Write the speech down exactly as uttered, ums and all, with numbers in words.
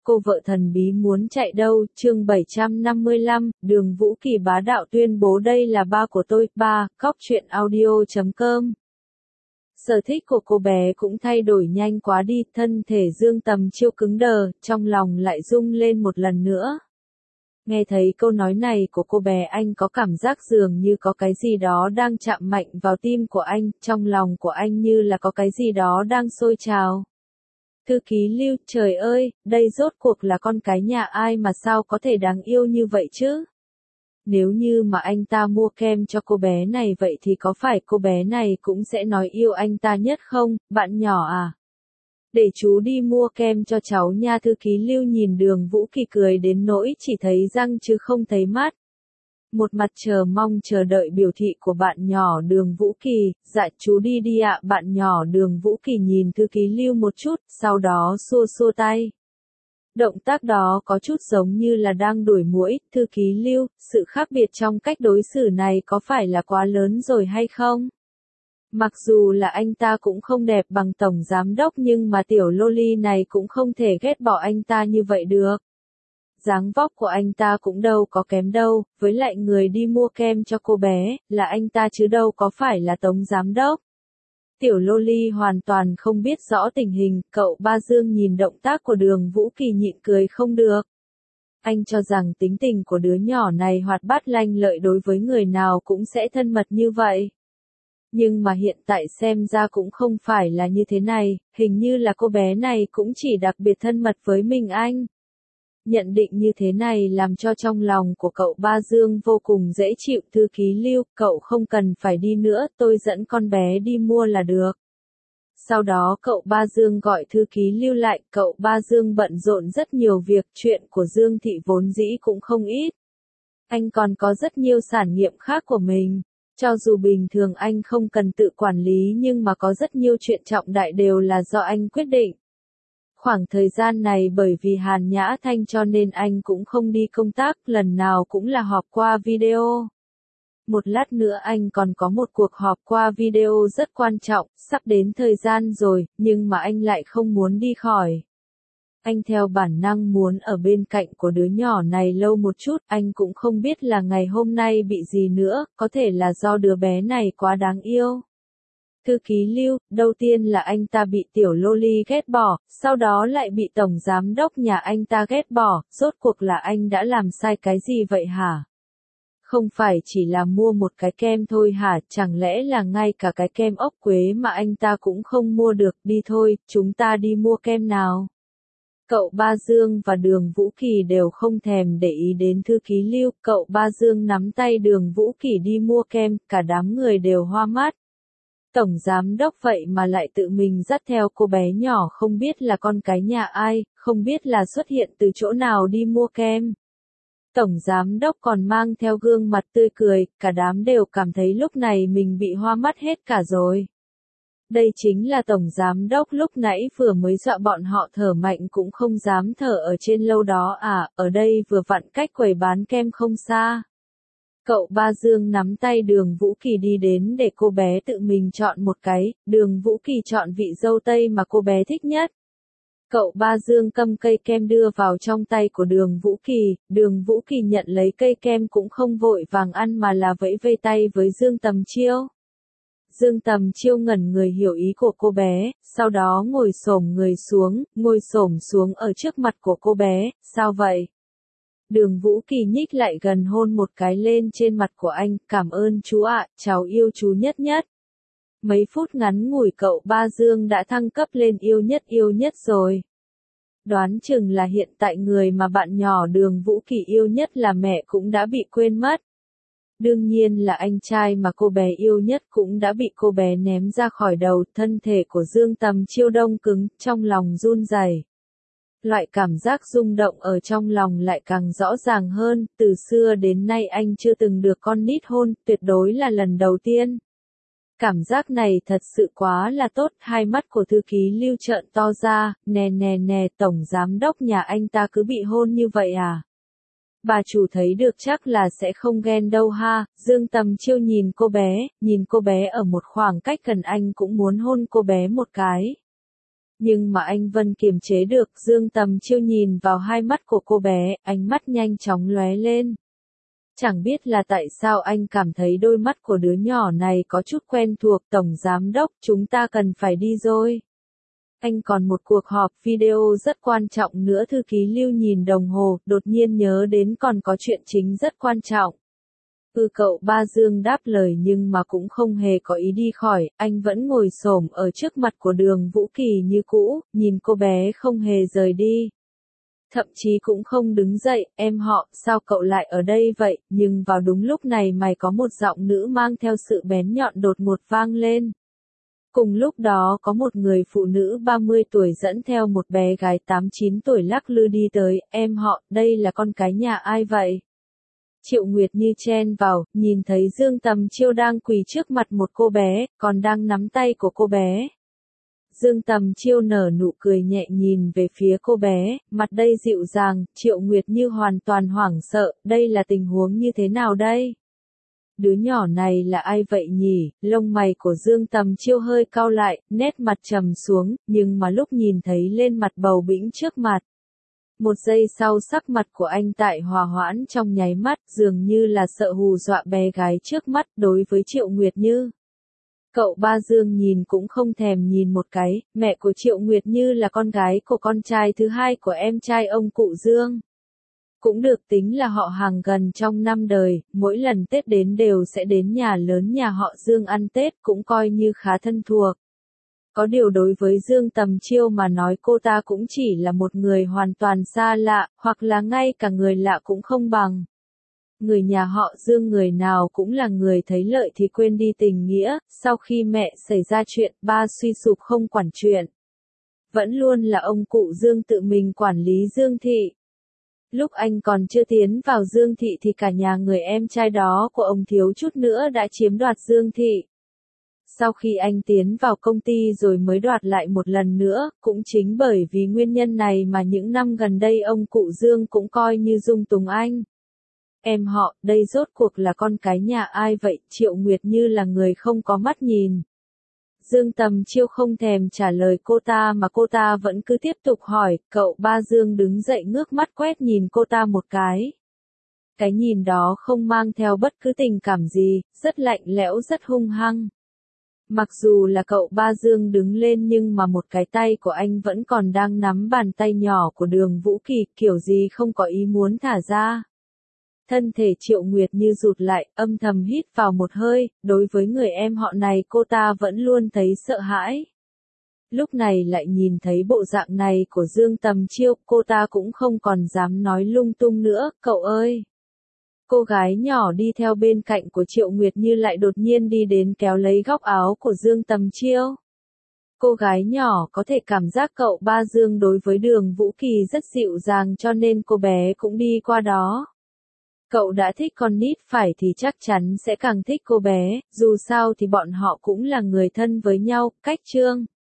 cô vợ thần bí muốn chạy đâu, chương bảy trăm năm mươi lăm, Đường Vũ Kỳ bá đạo tuyên bố đây là ba của tôi, ba, cóc truyện audio chấm com. Sở thích của cô bé cũng thay đổi nhanh quá đi, thân thể Dương Tầm Chiêu cứng đờ, trong lòng lại rung lên một lần nữa. Nghe thấy câu nói này của cô bé anh có cảm giác dường như có cái gì đó đang chạm mạnh vào tim của anh, trong lòng của anh như là có cái gì đó đang sôi trào. Thư ký Lưu, trời ơi, đây rốt cuộc là con cái nhà ai mà sao có thể đáng yêu như vậy chứ? Nếu như mà anh ta mua kem cho cô bé này vậy thì có phải cô bé này cũng sẽ nói yêu anh ta nhất không, bạn nhỏ à? Để chú đi mua kem cho cháu nha. Thư ký Lưu nhìn Đường Vũ Kỳ cười đến nỗi chỉ thấy răng chứ không thấy mắt. Một mặt chờ mong chờ đợi biểu thị của bạn nhỏ Đường Vũ Kỳ, dạ chú đi đi ạ. Bạn nhỏ Đường Vũ Kỳ nhìn Thư ký Lưu một chút, sau đó xua xua tay. Động tác đó có chút giống như là đang đuổi muỗi. Thư ký Lưu, sự khác biệt trong cách đối xử này có phải là quá lớn rồi hay không? Mặc dù là anh ta cũng không đẹp bằng tổng giám đốc nhưng mà tiểu loli này cũng không thể ghét bỏ anh ta như vậy được. Dáng vóc của anh ta cũng đâu có kém đâu, với lại người đi mua kem cho cô bé, là anh ta chứ đâu có phải là tổng giám đốc. Tiểu loli hoàn toàn không biết rõ tình hình, cậu Ba Dương nhìn động tác của Đường Vũ Kỳ nhịn cười không được. Anh cho rằng tính tình của đứa nhỏ này hoạt bát lanh lợi đối với người nào cũng sẽ thân mật như vậy. Nhưng mà hiện tại xem ra cũng không phải là như thế này, hình như là cô bé này cũng chỉ đặc biệt thân mật với mình anh. Nhận định như thế này làm cho trong lòng của cậu Ba Dương vô cùng dễ chịu. Thư ký Lưu, cậu không cần phải đi nữa, tôi dẫn con bé đi mua là được. Sau đó cậu Ba Dương gọi Thư ký Lưu lại, cậu Ba Dương bận rộn rất nhiều việc, chuyện của Dương Thị vốn dĩ cũng không ít. Anh còn có rất nhiều sản nghiệp khác của mình. Cho dù bình thường anh không cần tự quản lý nhưng mà có rất nhiều chuyện trọng đại đều là do anh quyết định. Khoảng thời gian này bởi vì Hàn Nhã Thanh cho nên anh cũng không đi công tác, lần nào cũng là họp qua video. Một lát nữa anh còn có một cuộc họp qua video rất quan trọng, sắp đến thời gian rồi, nhưng mà anh lại không muốn đi khỏi. Anh theo bản năng muốn ở bên cạnh của đứa nhỏ này lâu một chút, anh cũng không biết là ngày hôm nay bị gì nữa, có thể là do đứa bé này quá đáng yêu. Thư ký Lưu, đầu tiên là anh ta bị tiểu loli ghét bỏ, sau đó lại bị tổng giám đốc nhà anh ta ghét bỏ, rốt cuộc là anh đã làm sai cái gì vậy hả? Không phải chỉ là mua một cái kem thôi hả, chẳng lẽ là ngay cả cái kem ốc quế mà anh ta cũng không mua được, đi thôi, chúng ta đi mua kem nào. Cậu Ba Dương và Đường Vũ Kỳ đều không thèm để ý đến thư ký Lưu, cậu Ba Dương nắm tay Đường Vũ Kỳ đi mua kem, cả đám người đều hoa mắt. Tổng giám đốc vậy mà lại tự mình dắt theo cô bé nhỏ không biết là con cái nhà ai, không biết là xuất hiện từ chỗ nào đi mua kem. Tổng giám đốc còn mang theo gương mặt tươi cười, cả đám đều cảm thấy lúc này mình bị hoa mắt hết cả rồi. Đây chính là tổng giám đốc lúc nãy vừa mới dọa bọn họ thở mạnh cũng không dám thở ở trên lâu đó à, ở đây vừa vặn cách quầy bán kem không xa. Cậu Ba Dương nắm tay Đường Vũ Kỳ đi đến để cô bé tự mình chọn một cái, Đường Vũ Kỳ chọn vị dâu tây mà cô bé thích nhất. Cậu Ba Dương cầm cây kem đưa vào trong tay của Đường Vũ Kỳ, Đường Vũ Kỳ nhận lấy cây kem cũng không vội vàng ăn mà là vẫy vây tay với Dương Tầm Chiêu. Dương Tầm Chiêu ngẩn người hiểu ý của cô bé, sau đó ngồi xổm người xuống, ngồi xổm xuống ở trước mặt của cô bé, sao vậy? Đường Vũ Kỳ nhích lại gần hôn một cái lên trên mặt của anh, cảm ơn chú ạ, cháu yêu chú nhất nhất. Mấy phút ngắn ngủi cậu Ba Dương đã thăng cấp lên yêu nhất yêu nhất rồi. Đoán chừng là hiện tại người mà bạn nhỏ Đường Vũ Kỳ yêu nhất là mẹ cũng đã bị quên mất. Đương nhiên là anh trai mà cô bé yêu nhất cũng đã bị cô bé ném ra khỏi đầu, thân thể của Dương Tầm Chiêu đông cứng, trong lòng run rẩy. Loại cảm giác rung động ở trong lòng lại càng rõ ràng hơn, từ xưa đến nay anh chưa từng được con nít hôn, tuyệt đối là lần đầu tiên. Cảm giác này thật sự quá là tốt, hai mắt của thư ký Lưu trợn to ra, nè nè nè, tổng giám đốc nhà anh ta cứ bị hôn như vậy à? Bà chủ thấy được chắc là sẽ không ghen đâu ha. Dương Tầm Chiêu nhìn cô bé, nhìn cô bé ở một khoảng cách gần anh cũng muốn hôn cô bé một cái. Nhưng mà anh Vân kiềm chế được, Dương Tầm Chiêu nhìn vào hai mắt của cô bé, ánh mắt nhanh chóng lóe lên. Chẳng biết là tại sao anh cảm thấy đôi mắt của đứa nhỏ này có chút quen thuộc. Tổng giám đốc, chúng ta cần phải đi rồi. Anh còn một cuộc họp video rất quan trọng nữa. Thư ký Lưu nhìn đồng hồ, đột nhiên nhớ đến còn có chuyện chính rất quan trọng. Ừ, cậu ba Dương đáp lời nhưng mà cũng không hề có ý đi khỏi, anh vẫn ngồi xổm ở trước mặt của Đường Vũ Kỳ như cũ, nhìn cô bé không hề rời đi. Thậm chí cũng không đứng dậy. Em họ, sao cậu lại ở đây vậy? Nhưng vào đúng lúc này mày có một giọng nữ mang theo sự bén nhọn đột ngột vang lên. Cùng lúc đó có một người phụ nữ ba mươi tuổi dẫn theo một bé gái tám chín tuổi lắc lư đi tới. Em họ, đây là con cái nhà ai vậy? Triệu Nguyệt Như chen vào, nhìn thấy Dương Tầm Chiêu đang quỳ trước mặt một cô bé, còn đang nắm tay của cô bé. Dương Tầm Chiêu nở nụ cười nhẹ nhìn về phía cô bé, mặt đây dịu dàng. Triệu Nguyệt Như hoàn toàn hoảng sợ, đây là tình huống như thế nào đây? Đứa nhỏ này là ai vậy nhỉ? Lông mày của Dương Tầm Chiêu hơi cau lại, nét mặt trầm xuống, nhưng mà lúc nhìn thấy lên mặt bầu bĩnh trước mặt. Một giây sau sắc mặt của anh tại hòa hoãn trong nháy mắt, dường như là sợ hù dọa bé gái trước mắt. Đối với Triệu Nguyệt Như, cậu ba Dương nhìn cũng không thèm nhìn một cái. Mẹ của Triệu Nguyệt Như là con gái của con trai thứ hai của em trai ông cụ Dương. Cũng được tính là họ hàng gần trong năm đời, mỗi lần Tết đến đều sẽ đến nhà lớn nhà họ Dương ăn Tết, cũng coi như khá thân thuộc. Có điều đối với Dương Tầm Chiêu mà nói, cô ta cũng chỉ là một người hoàn toàn xa lạ, hoặc là ngay cả người lạ cũng không bằng. Người nhà họ Dương người nào cũng là người thấy lợi thì quên đi tình nghĩa. Sau khi mẹ xảy ra chuyện, ba suy sụp không quản chuyện. Vẫn luôn là ông cụ Dương tự mình quản lý Dương Thị. Lúc anh còn chưa tiến vào Dương Thị thì cả nhà người em trai đó của ông thiếu chút nữa đã chiếm đoạt Dương Thị. Sau khi anh tiến vào công ty rồi mới đoạt lại một lần nữa, cũng chính bởi vì nguyên nhân này mà những năm gần đây ông cụ Dương cũng coi như dung túng anh. Em họ, đây rốt cuộc là con cái nhà ai vậy? Triệu Nguyệt Như là người không có mắt nhìn. Dương Tầm Chiêu không thèm trả lời cô ta mà cô ta vẫn cứ tiếp tục hỏi. Cậu ba Dương đứng dậy ngước mắt quét nhìn cô ta một cái. Cái nhìn đó không mang theo bất cứ tình cảm gì, rất lạnh lẽo rất hung hăng. Mặc dù là cậu ba Dương đứng lên nhưng mà một cái tay của anh vẫn còn đang nắm bàn tay nhỏ của Đường Vũ Kỳ, kiểu gì không có ý muốn thả ra. Thân thể Triệu Nguyệt Như rụt lại, âm thầm hít vào một hơi. Đối với người em họ này cô ta vẫn luôn thấy sợ hãi. Lúc này lại nhìn thấy bộ dạng này của Dương Tầm Chiêu, cô ta cũng không còn dám nói lung tung nữa. Cậu ơi! Cô gái nhỏ đi theo bên cạnh của Triệu Nguyệt Như lại đột nhiên đi đến kéo lấy góc áo của Dương Tầm Chiêu. Cô gái nhỏ có thể cảm giác cậu ba Dương đối với Đường Vũ Kỳ rất dịu dàng cho nên cô bé cũng đi qua đó. Cậu đã thích con nít phải thì chắc chắn sẽ càng thích cô bé, dù sao thì bọn họ cũng là người thân với nhau. Cách chương